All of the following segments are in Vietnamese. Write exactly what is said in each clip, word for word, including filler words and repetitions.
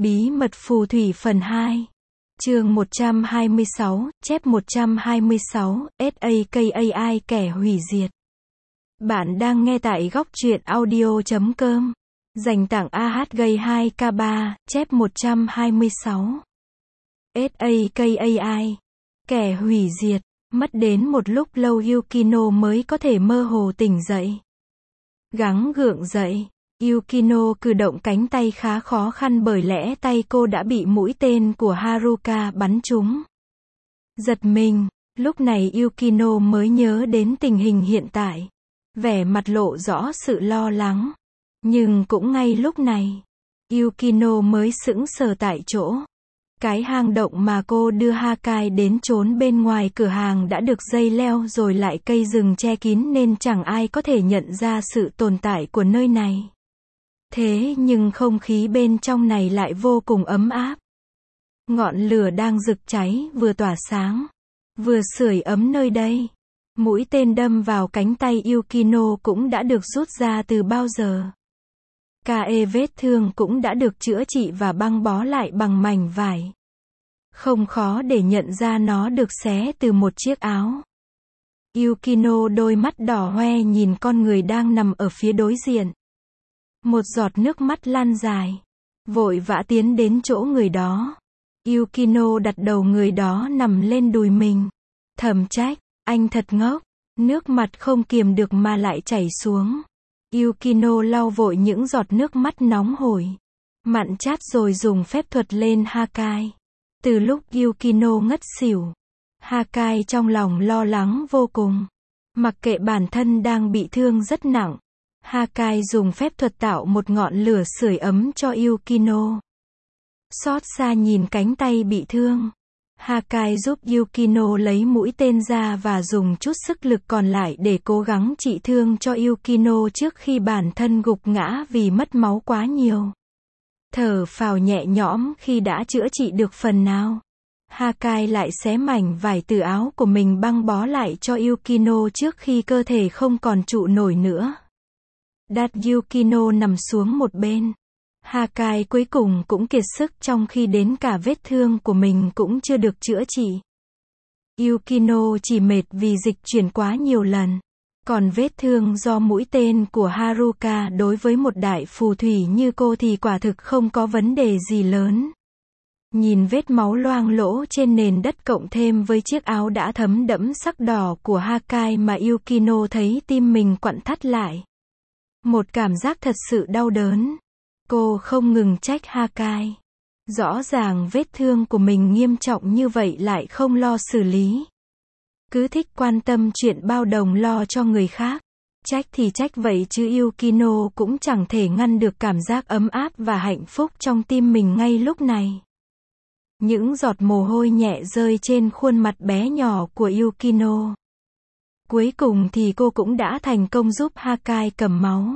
Bí mật phù thủy phần hai. Chương một trăm hai mươi sáu, chép một trăm hai mươi sáu, SAKAI kẻ hủy diệt. Bạn đang nghe tại góc truyện audio chấm com. Dành tặng a hát gây hai k ba, chép một trăm hai mươi sáu. SAKAI. Kẻ hủy diệt. Mất đến một lúc lâu Yukino mới có thể mơ hồ tỉnh dậy. Gắng gượng dậy. Yukino cử động cánh tay khá khó khăn bởi lẽ tay cô đã bị mũi tên của Haruka bắn trúng. Giật mình, lúc này Yukino mới nhớ đến tình hình hiện tại. Vẻ mặt lộ rõ sự lo lắng. Nhưng cũng ngay lúc này, Yukino mới sững sờ tại chỗ. Cái hang động mà cô đưa Hakai đến trốn bên ngoài cửa hàng đã được dây leo rồi lại cây rừng che kín nên chẳng ai có thể nhận ra sự tồn tại của nơi này. Thế nhưng không khí bên trong này lại vô cùng ấm áp. Ngọn lửa đang rực cháy, vừa tỏa sáng, vừa sưởi ấm nơi đây. Mũi tên đâm vào cánh tay Yukino cũng đã được rút ra từ bao giờ. Kae vết thương cũng đã được chữa trị và băng bó lại bằng mảnh vải. Không khó để nhận ra nó được xé từ một chiếc áo. Yukino đôi mắt đỏ hoe nhìn con người đang nằm ở phía đối diện. Một giọt nước mắt lan dài. Vội vã tiến đến chỗ người đó. Yukino đặt đầu người đó nằm lên đùi mình. Thầm trách, anh thật ngốc. Nước mặt không kiềm được mà lại chảy xuống. Yukino lau vội những giọt nước mắt nóng hổi, mặn chát rồi dùng phép thuật lên Hakai. Từ lúc Yukino ngất xỉu, Hakai trong lòng lo lắng vô cùng. Mặc kệ bản thân đang bị thương rất nặng, Hakai dùng phép thuật tạo một ngọn lửa sưởi ấm cho Yukino. Xót xa nhìn cánh tay bị thương, Hakai giúp Yukino lấy mũi tên ra và dùng chút sức lực còn lại để cố gắng trị thương cho Yukino trước khi bản thân gục ngã vì mất máu quá nhiều. Thở phào nhẹ nhõm khi đã chữa trị được phần nào, Hakai lại xé mảnh vải từ áo của mình băng bó lại cho Yukino trước khi cơ thể không còn trụ nổi nữa. Đặt Yukino nằm xuống một bên. Hakai cuối cùng cũng kiệt sức trong khi đến cả vết thương của mình cũng chưa được chữa trị. Yukino chỉ mệt vì dịch chuyển quá nhiều lần. Còn vết thương do mũi tên của Haruka đối với một đại phù thủy như cô thì quả thực không có vấn đề gì lớn. Nhìn vết máu loang lỗ trên nền đất cộng thêm với chiếc áo đã thấm đẫm sắc đỏ của Hakai mà Yukino thấy tim mình quặn thắt lại. Một cảm giác thật sự đau đớn. Cô không ngừng trách Hakai. Rõ ràng vết thương của mình nghiêm trọng như vậy lại không lo xử lý. Cứ thích quan tâm chuyện bao đồng lo cho người khác. Trách thì trách vậy chứ Yukino cũng chẳng thể ngăn được cảm giác ấm áp và hạnh phúc trong tim mình ngay lúc này. Những giọt mồ hôi nhẹ rơi trên khuôn mặt bé nhỏ của Yukino. Cuối cùng thì cô cũng đã thành công giúp Hakai cầm máu.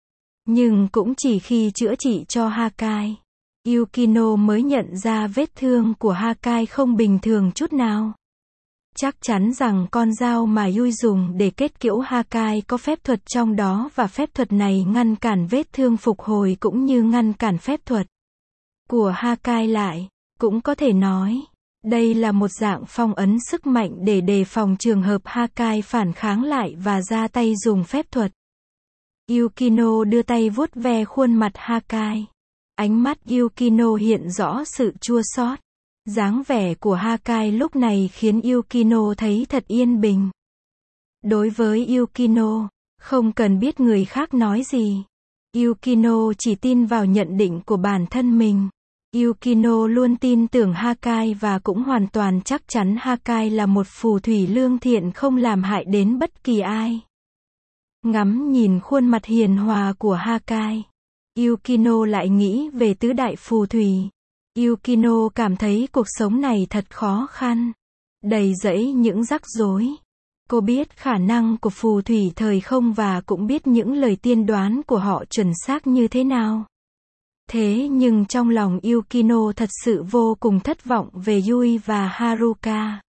Nhưng cũng chỉ khi chữa trị cho Hakai, Yukino mới nhận ra vết thương của Hakai không bình thường chút nào. Chắc chắn rằng con dao mà Yui dùng để kết liễu Hakai có phép thuật trong đó và phép thuật này ngăn cản vết thương phục hồi cũng như ngăn cản phép thuật của Hakai lại. Cũng có thể nói, đây là một dạng phong ấn sức mạnh để đề phòng trường hợp Hakai phản kháng lại và ra tay dùng phép thuật. Yukino đưa tay vuốt ve khuôn mặt Hakai. Ánh mắt Yukino hiện rõ sự chua xót. Dáng vẻ của Hakai lúc này khiến Yukino thấy thật yên bình. Đối với Yukino, không cần biết người khác nói gì. Yukino chỉ tin vào nhận định của bản thân mình. Yukino luôn tin tưởng Hakai và cũng hoàn toàn chắc chắn Hakai là một phù thủy lương thiện không làm hại đến bất kỳ ai. Ngắm nhìn khuôn mặt hiền hòa của Hakai, Yukino lại nghĩ về tứ đại phù thủy. Yukino cảm thấy cuộc sống này thật khó khăn, đầy rẫy những rắc rối. Cô biết khả năng của phù thủy thời không và cũng biết những lời tiên đoán của họ chuẩn xác như thế nào. Thế nhưng trong lòng Yukino thật sự vô cùng thất vọng về Yui và Haruka.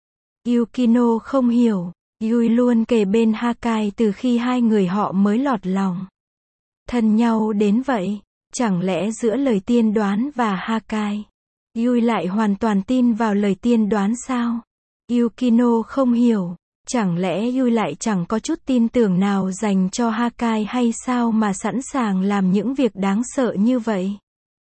Yukino không hiểu, Yui luôn kề bên Hakai từ khi hai người họ mới lọt lòng. Thân nhau đến vậy, Chẳng lẽ giữa lời tiên đoán và Hakai, Yui lại hoàn toàn tin vào lời tiên đoán sao? Yukino không hiểu. Chẳng lẽ Yui lại chẳng có chút tin tưởng nào dành cho Hakai hay sao mà sẵn sàng làm những việc đáng sợ như vậy?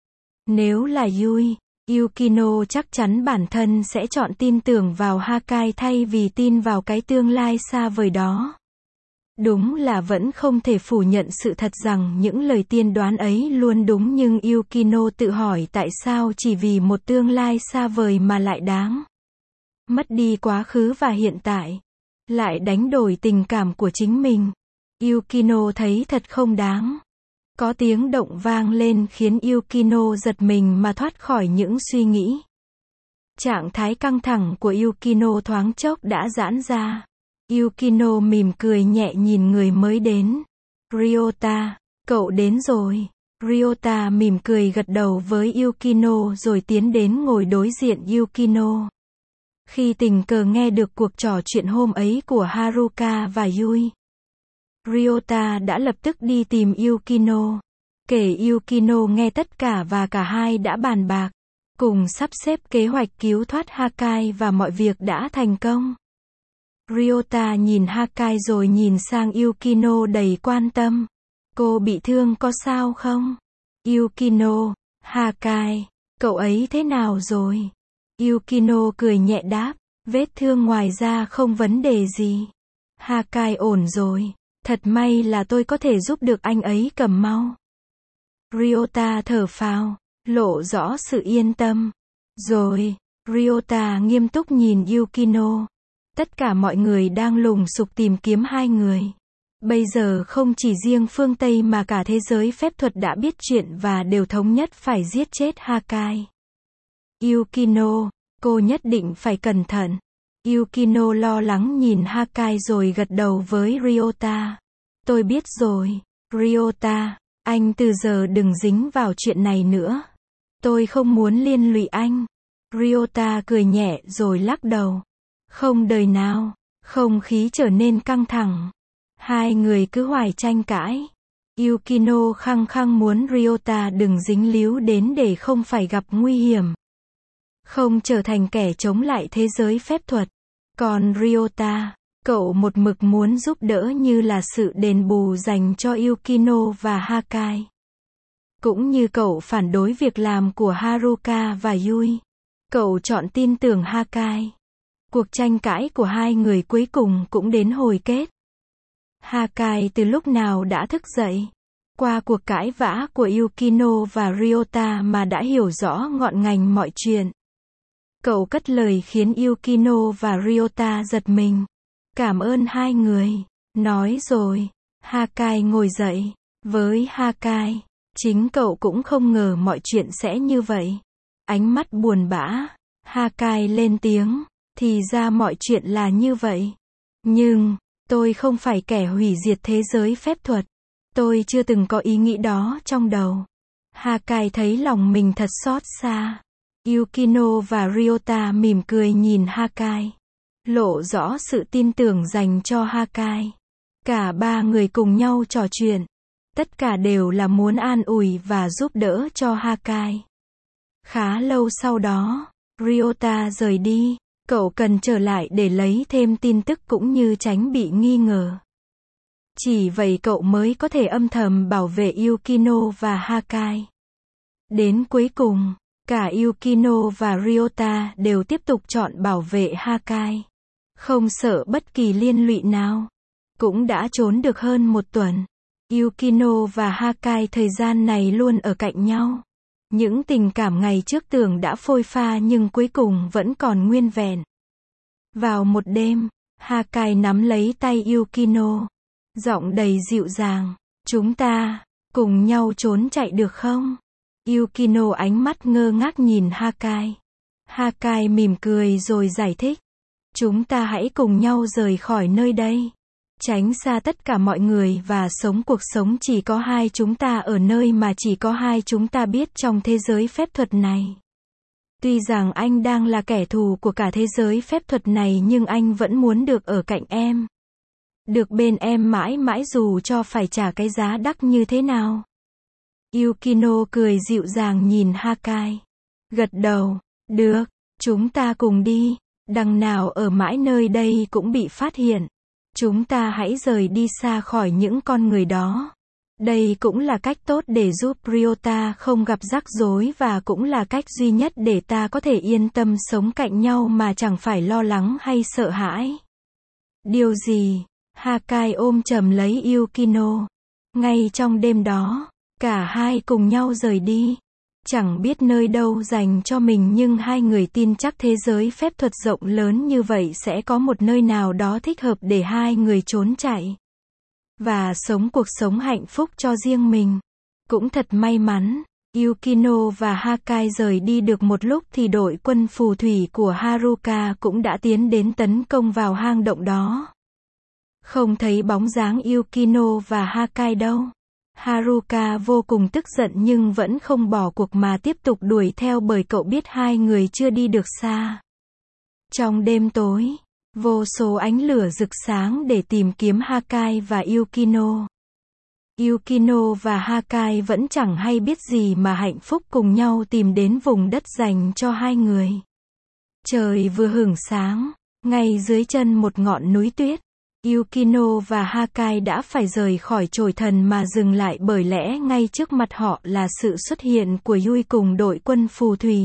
Nếu là Yui, Yukino chắc chắn bản thân sẽ chọn tin tưởng vào Hakai thay vì tin vào cái tương lai xa vời đó. Đúng là vẫn không thể phủ nhận sự thật rằng những lời tiên đoán ấy luôn đúng, nhưng Yukino tự hỏi tại sao chỉ vì một tương lai xa vời mà lại đáng mất đi quá khứ và hiện tại, lại đánh đổi tình cảm của chính mình. Yukino thấy thật không đáng. Có tiếng động vang lên khiến Yukino giật mình mà thoát khỏi những suy nghĩ. Trạng thái căng thẳng của Yukino thoáng chốc đã giãn ra. Yukino mỉm cười nhẹ nhìn người mới đến. Ryota, cậu đến rồi. Ryota mỉm cười gật đầu với Yukino rồi tiến đến ngồi đối diện Yukino. Khi tình cờ nghe được cuộc trò chuyện hôm ấy của Haruka và Yui, Ryota đã lập tức đi tìm Yukino. Kể Yukino nghe tất cả và cả hai đã bàn bạc, cùng sắp xếp kế hoạch cứu thoát Hakai và mọi việc đã thành công. Ryota nhìn Hakai rồi nhìn sang Yukino đầy quan tâm. Cô bị thương có sao không? Yukino, Hakai, cậu ấy thế nào rồi? Yukino cười nhẹ đáp, vết thương ngoài da không vấn đề gì. Hakai ổn rồi, thật may là tôi có thể giúp được anh ấy cầm mau. Ryota thở phào, lộ rõ sự yên tâm. Rồi, Ryota nghiêm túc nhìn Yukino. Tất cả mọi người đang lùng sục tìm kiếm hai người. Bây giờ không chỉ riêng phương Tây mà cả thế giới phép thuật đã biết chuyện và đều thống nhất phải giết chết Hakai. Yukino, cô nhất định phải cẩn thận. Yukino lo lắng nhìn Hakai rồi gật đầu với Ryota. Tôi biết rồi, Ryota, anh từ giờ đừng dính vào chuyện này nữa. Tôi không muốn liên lụy anh. Ryota cười nhẹ rồi lắc đầu. Không đời nào. Không khí trở nên căng thẳng. Hai người cứ hoài tranh cãi. Yukino khăng khăng muốn Ryota đừng dính líu đến để không phải gặp nguy hiểm, không trở thành kẻ chống lại thế giới phép thuật. Còn Ryota, cậu một mực muốn giúp đỡ như là sự đền bù dành cho Yukino và Hakai. Cũng như cậu phản đối việc làm của Haruka và Yui, cậu chọn tin tưởng Hakai. Cuộc tranh cãi của hai người cuối cùng cũng đến hồi kết. Hakai từ lúc nào đã thức dậy. Qua cuộc cãi vã của Yukino và Ryota mà đã hiểu rõ ngọn ngành mọi chuyện. Cậu cất lời khiến Yukino và Ryota giật mình. Cảm ơn hai người. Nói rồi, Hakai ngồi dậy. Với Hakai, chính cậu cũng không ngờ mọi chuyện sẽ như vậy. Ánh mắt buồn bã, Hakai lên tiếng. Thì ra mọi chuyện là như vậy. Nhưng, tôi không phải kẻ hủy diệt thế giới phép thuật. Tôi chưa từng có ý nghĩ đó trong đầu. Hakai thấy lòng mình thật xót xa. Yukino và Ryota mỉm cười nhìn Hakai, lộ rõ sự tin tưởng dành cho Hakai. Cả ba người cùng nhau trò chuyện. Tất cả đều là muốn an ủi và giúp đỡ cho Hakai. Khá lâu sau đó, Ryota rời đi. Cậu cần trở lại để lấy thêm tin tức cũng như tránh bị nghi ngờ. Chỉ vậy cậu mới có thể âm thầm bảo vệ Yukino và Hakai. Đến cuối cùng, cả Yukino và Ryota đều tiếp tục chọn bảo vệ Hakai. Không sợ bất kỳ liên lụy nào. Cũng đã trốn được hơn một tuần. Yukino và Hakai thời gian này luôn ở cạnh nhau. Những tình cảm ngày trước tưởng đã phôi pha nhưng cuối cùng vẫn còn nguyên vẹn. Vào một đêm, Hakai nắm lấy tay Yukino. Giọng đầy dịu dàng. Chúng ta, cùng nhau trốn chạy được không? Yukino ánh mắt ngơ ngác nhìn Hakai. Hakai mỉm cười rồi giải thích. Chúng ta hãy cùng nhau rời khỏi nơi đây. Tránh xa tất cả mọi người và sống cuộc sống chỉ có hai chúng ta ở nơi mà chỉ có hai chúng ta biết trong thế giới phép thuật này. Tuy rằng anh đang là kẻ thù của cả thế giới phép thuật này nhưng anh vẫn muốn được ở cạnh em. Được bên em mãi mãi dù cho phải trả cái giá đắt như thế nào. Yukino cười dịu dàng nhìn Hakai. Gật đầu. Được, chúng ta cùng đi. Đằng nào ở mãi nơi đây cũng bị phát hiện. Chúng ta hãy rời đi xa khỏi những con người đó. Đây cũng là cách tốt để giúp Ryota không gặp rắc rối và cũng là cách duy nhất để ta có thể yên tâm sống cạnh nhau mà chẳng phải lo lắng hay sợ hãi. Điều gì? Hakai ôm chầm lấy Yukino. Ngay trong đêm đó, cả hai cùng nhau rời đi. Chẳng biết nơi đâu dành cho mình nhưng hai người tin chắc thế giới phép thuật rộng lớn như vậy sẽ có một nơi nào đó thích hợp để hai người trốn chạy. Và sống cuộc sống hạnh phúc cho riêng mình. Cũng thật may mắn, Yukino và Hakai rời đi được một lúc thì đội quân phù thủy của Haruka cũng đã tiến đến tấn công vào hang động đó. Không thấy bóng dáng Yukino và Hakai đâu. Haruka vô cùng tức giận nhưng vẫn không bỏ cuộc mà tiếp tục đuổi theo bởi cậu biết hai người chưa đi được xa. Trong đêm tối, vô số ánh lửa rực sáng để tìm kiếm Hakai và Yukino. Yukino và Hakai vẫn chẳng hay biết gì mà hạnh phúc cùng nhau tìm đến vùng đất dành cho hai người. Trời vừa hửng sáng, ngay dưới chân một ngọn núi tuyết. Yukino và Hakai đã phải rời khỏi chổi thần mà dừng lại bởi lẽ ngay trước mặt họ là sự xuất hiện của Yui cùng đội quân phù thủy.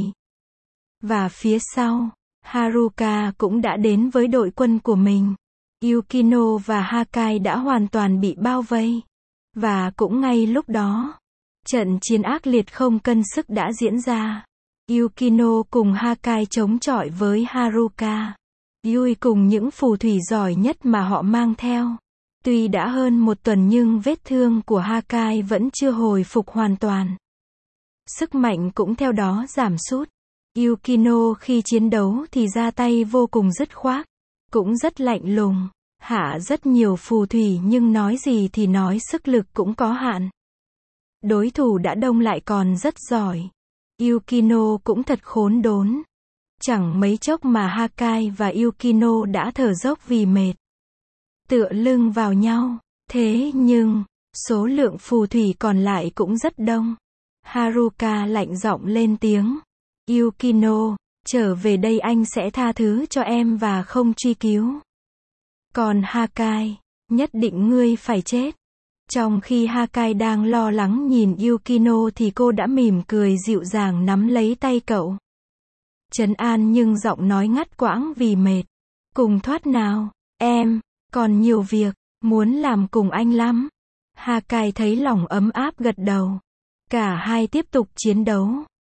Và phía sau, Haruka cũng đã đến với đội quân của mình. Yukino và Hakai đã hoàn toàn bị bao vây. Và cũng ngay lúc đó, trận chiến ác liệt không cân sức đã diễn ra. Yukino cùng Hakai chống chọi với Haruka. Yui cùng những phù thủy giỏi nhất mà họ mang theo. Tuy đã hơn một tuần nhưng vết thương của Hakai vẫn chưa hồi phục hoàn toàn. Sức mạnh cũng theo đó giảm sút. Yukino khi chiến đấu thì ra tay vô cùng dứt khoát. Cũng rất lạnh lùng. Hạ rất nhiều phù thủy nhưng nói gì thì nói sức lực cũng có hạn. Đối thủ đã đông lại còn rất giỏi. Yukino cũng thật khốn đốn. Chẳng mấy chốc mà Hakai và Yukino đã thở dốc vì mệt. Tựa lưng vào nhau. Thế nhưng, số lượng phù thủy còn lại cũng rất đông. Haruka lạnh giọng lên tiếng. Yukino, trở về đây anh sẽ tha thứ cho em và không truy cứu. Còn Hakai, nhất định ngươi phải chết. Trong khi Hakai đang lo lắng nhìn Yukino thì cô đã mỉm cười dịu dàng nắm lấy tay cậu. Trấn an nhưng giọng nói ngắt quãng vì mệt. Cùng thoát nào, em, còn nhiều việc, muốn làm cùng anh lắm. Hakai thấy lòng ấm áp gật đầu. Cả hai tiếp tục chiến đấu.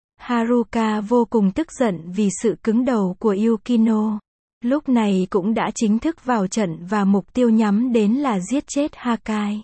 Haruka vô cùng tức giận vì sự cứng đầu của Yukino. Lúc này cũng đã chính thức vào trận và mục tiêu nhắm đến là giết chết Hakai.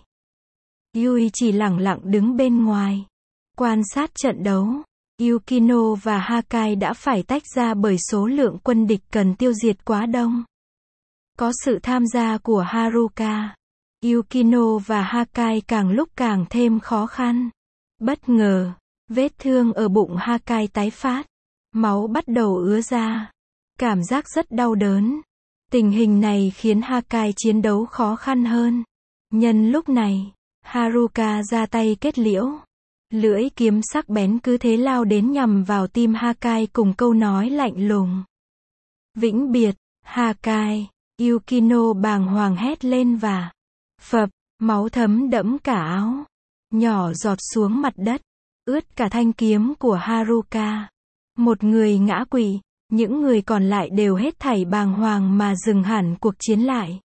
Yui chỉ lặng lặng đứng bên ngoài. Quan sát trận đấu. Yukino và Hakai đã phải tách ra bởi số lượng quân địch cần tiêu diệt quá đông. Có sự tham gia của Haruka. Yukino và Hakai càng lúc càng thêm khó khăn. Bất ngờ, vết thương ở bụng Hakai tái phát. Máu bắt đầu ứa ra. Cảm giác rất đau đớn. Tình hình này khiến Hakai chiến đấu khó khăn hơn. Nhân lúc này, Haruka ra tay kết liễu. Lưỡi kiếm sắc bén cứ thế lao đến nhằm vào tim Hakai cùng câu nói lạnh lùng. Vĩnh biệt, Hakai. Yukino bàng hoàng hét lên và phập, máu thấm đẫm cả áo. Nhỏ giọt xuống mặt đất, ướt cả thanh kiếm của Haruka. Một người ngã quỵ, những người còn lại đều hết thảy bàng hoàng mà dừng hẳn cuộc chiến lại.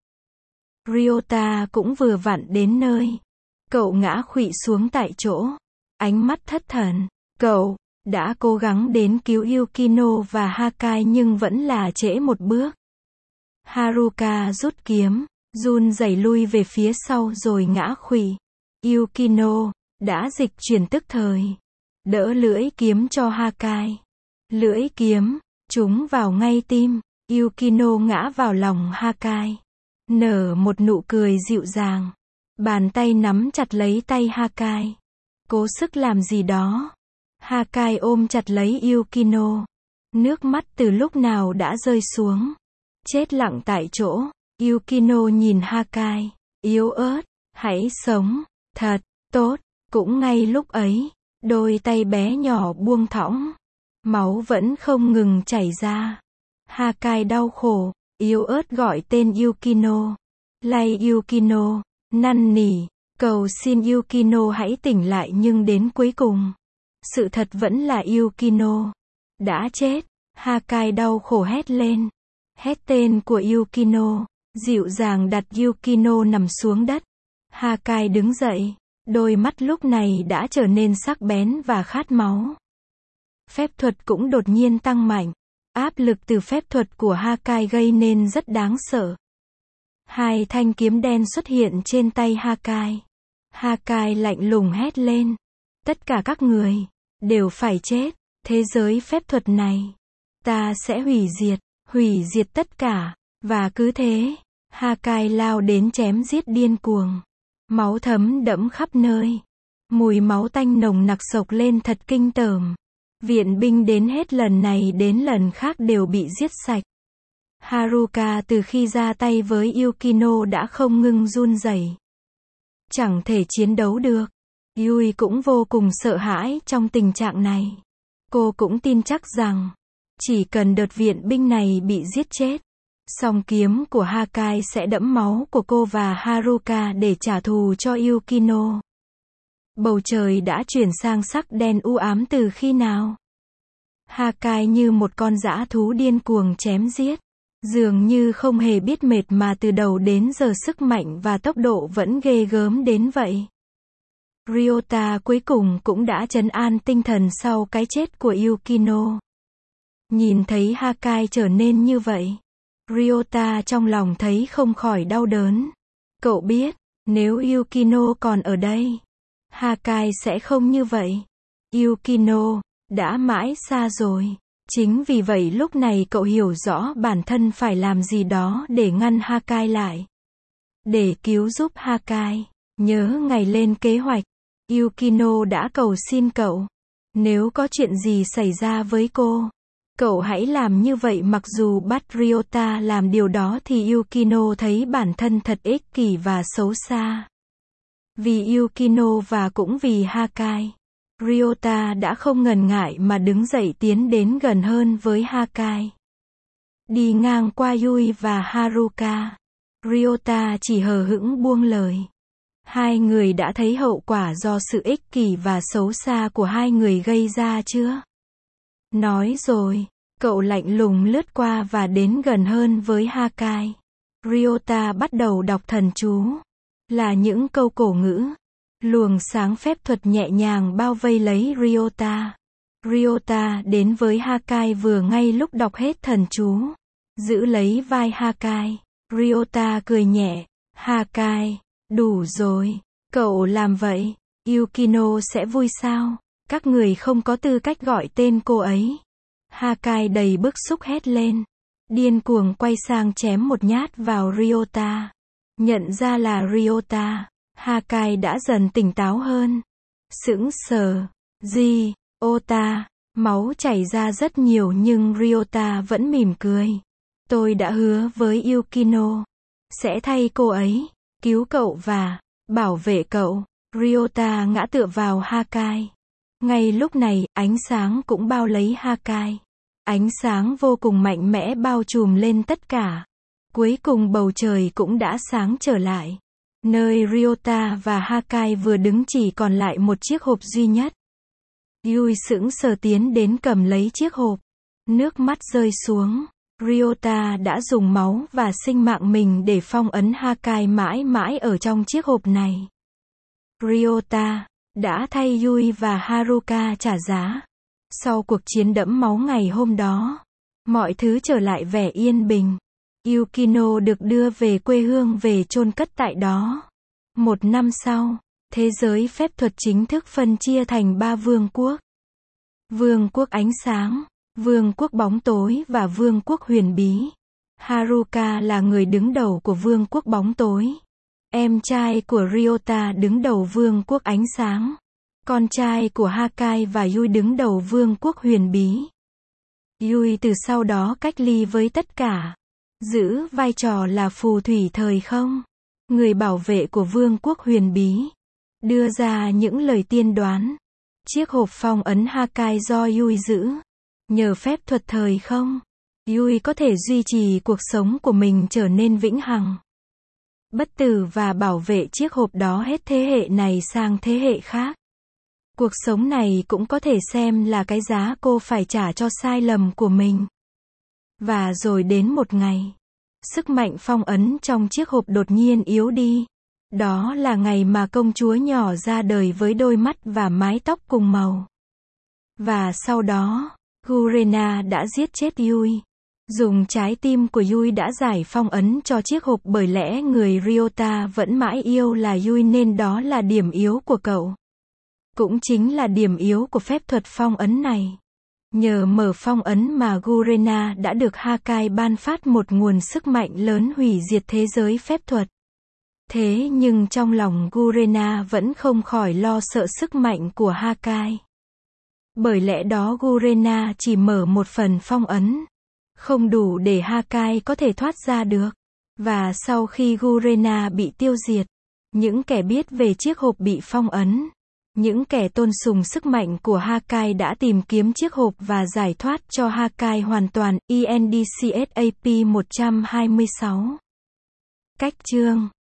Ryota cũng vừa vặn đến nơi. Cậu ngã khuỵu xuống tại chỗ. Ánh mắt thất thần. Cậu đã cố gắng đến cứu Yukino và Hakai nhưng vẫn là trễ một bước. Haruka rút kiếm, run rẩy lui về phía sau rồi ngã khuỵu. Yukino đã dịch chuyển tức thời, đỡ lưỡi kiếm cho Hakai. Lưỡi kiếm trúng vào ngay tim. Yukino ngã vào lòng Hakai, nở một nụ cười dịu dàng. Bàn tay nắm chặt lấy tay Hakai. Cố sức làm gì đó. Hakai ôm chặt lấy Yukino. Nước mắt từ lúc nào đã rơi xuống. Chết lặng tại chỗ. Yukino nhìn Hakai. Yếu ớt. Hãy sống. Thật. Tốt. Cũng ngay lúc ấy, đôi tay bé nhỏ buông thõng. Máu vẫn không ngừng chảy ra. Hakai đau khổ, yếu ớt gọi tên Yukino. Lạy Yukino, năn nỉ, cầu xin Yukino hãy tỉnh lại nhưng đến cuối cùng, sự thật vẫn là Yukino đã chết. Hakai đau khổ hét lên. Hét tên của Yukino, dịu dàng đặt Yukino nằm xuống đất. Hakai đứng dậy, đôi mắt lúc này đã trở nên sắc bén và khát máu. Phép thuật cũng đột nhiên tăng mạnh. Áp lực từ phép thuật của Hakai gây nên rất đáng sợ. Hai thanh kiếm đen xuất hiện trên tay Hakai. Hakai lạnh lùng hét lên. Tất cả các người, đều phải chết. Thế giới phép thuật này, ta sẽ hủy diệt, hủy diệt tất cả. Và cứ thế, Hakai lao đến chém giết điên cuồng. Máu thấm đẫm khắp nơi. Mùi máu tanh nồng nặc sộc lên thật kinh tởm. Viện binh đến hết lần này đến lần khác đều bị giết sạch. Haruka từ khi ra tay với Yukino đã không ngừng run rẩy. Chẳng thể chiến đấu được. Yui cũng vô cùng sợ hãi trong tình trạng này. Cô cũng tin chắc rằng, chỉ cần đợt viện binh này bị giết chết, song kiếm của Hakai sẽ đẫm máu của cô và Haruka để trả thù cho Yukino. Bầu trời đã chuyển sang sắc đen u ám từ khi nào? Hakai như một con dã thú điên cuồng chém giết. Dường như không hề biết mệt mà từ đầu đến giờ sức mạnh và tốc độ vẫn ghê gớm đến vậy. Ryota cuối cùng cũng đã trấn an tinh thần sau cái chết của Yukino. Nhìn thấy Hakai trở nên như vậy, Ryota trong lòng thấy không khỏi đau đớn. Cậu biết, nếu Yukino còn ở đây, Hakai sẽ không như vậy. Yukino đã mãi xa rồi. Chính vì vậy lúc này cậu hiểu rõ bản thân phải làm gì đó để ngăn Hakai lại. Để cứu giúp Hakai. Nhớ ngày lên kế hoạch, Yukino đã cầu xin cậu. Nếu có chuyện gì xảy ra với cô, cậu hãy làm như vậy. Mặc dù bắt Ryota làm điều đó thì Yukino thấy bản thân thật ích kỷ và xấu xa. Vì Yukino và cũng vì Hakai, Ryota đã không ngần ngại mà đứng dậy tiến đến gần hơn với Hakai. Đi ngang qua Yui và Haruka, Ryota chỉ hờ hững buông lời. Hai người đã thấy hậu quả do sự ích kỷ và xấu xa của hai người gây ra chưa? Nói rồi, cậu lạnh lùng lướt qua và đến gần hơn với Hakai. Ryota bắt đầu đọc thần chú. Là những câu cổ ngữ. Luồng sáng phép thuật nhẹ nhàng bao vây lấy Ryota. Ryota đến với Hakai vừa ngay lúc đọc hết thần chú. Giữ lấy vai Hakai. Ryota cười nhẹ. Hakai, đủ rồi. Cậu làm vậy, Yukino sẽ vui sao? Các người không có tư cách gọi tên cô ấy. Hakai đầy bức xúc hét lên. Điên cuồng quay sang chém một nhát vào Ryota. Nhận ra là Ryota, Hakai đã dần tỉnh táo hơn. Sững sờ. Gì? Ota. Máu chảy ra rất nhiều nhưng Ryota vẫn mỉm cười. Tôi đã hứa với Yukino sẽ thay cô ấy, cứu cậu và bảo vệ cậu. Ryota ngã tựa vào Hakai. Ngay lúc này, ánh sáng cũng bao lấy Hakai. Ánh sáng vô cùng mạnh mẽ bao trùm lên tất cả. Cuối cùng bầu trời cũng đã sáng trở lại. Nơi Ryota và Hakai vừa đứng chỉ còn lại một chiếc hộp duy nhất. Yui sững sờ tiến đến cầm lấy chiếc hộp. Nước mắt rơi xuống. Ryota đã dùng máu và sinh mạng mình để phong ấn Hakai mãi mãi ở trong chiếc hộp này. Ryota đã thay Yui và Haruka trả giá. Sau cuộc chiến đẫm máu ngày hôm đó, mọi thứ trở lại vẻ yên bình. Yukino được đưa về quê hương về chôn cất tại đó. Một năm sau, thế giới phép thuật chính thức phân chia thành ba vương quốc. Vương quốc ánh sáng, vương quốc bóng tối và vương quốc huyền bí. Haruka là người đứng đầu của vương quốc bóng tối. Em trai của Ryota đứng đầu vương quốc ánh sáng. Con trai của Hakai và Yui đứng đầu vương quốc huyền bí. Yui từ sau đó cách ly với tất cả. Giữ vai trò là phù thủy thời không. Người bảo vệ của vương quốc huyền bí. đưa ra những lời tiên đoán. Chiếc hộp phong ấn Hakai do Yui giữ. Nhờ phép thuật thời không, Yui có thể duy trì cuộc sống của mình trở nên vĩnh hằng, bất tử và bảo vệ chiếc hộp đó hết thế hệ này sang thế hệ khác. Cuộc sống này cũng có thể xem là cái giá cô phải trả cho sai lầm của mình. Và rồi đến một ngày, sức mạnh phong ấn trong chiếc hộp đột nhiên yếu đi. Đó là ngày mà công chúa nhỏ ra đời với đôi mắt và mái tóc cùng màu. Và sau đó, Gurena đã giết chết Yui. Dùng trái tim của Yui đã giải phong ấn cho chiếc hộp, bởi lẽ người Ryota vẫn mãi yêu là Yui nên đó là điểm yếu của cậu. Cũng chính là điểm yếu của phép thuật phong ấn này. Nhờ mở phong ấn mà Gurena đã được Hakai ban phát một nguồn sức mạnh lớn hủy diệt thế giới phép thuật. Thế nhưng trong lòng Gurena vẫn không khỏi lo sợ sức mạnh của Hakai. Bởi lẽ đó Gurena chỉ mở một phần phong ấn, không đủ để Hakai có thể thoát ra được. Và sau khi Gurena bị tiêu diệt, những kẻ biết về chiếc hộp bị phong ấn, những kẻ tôn sùng sức mạnh của Hakai đã tìm kiếm chiếc hộp và giải thoát cho Hakai hoàn toàn. E N D C S A P một trăm hai mươi sáu. Cách chương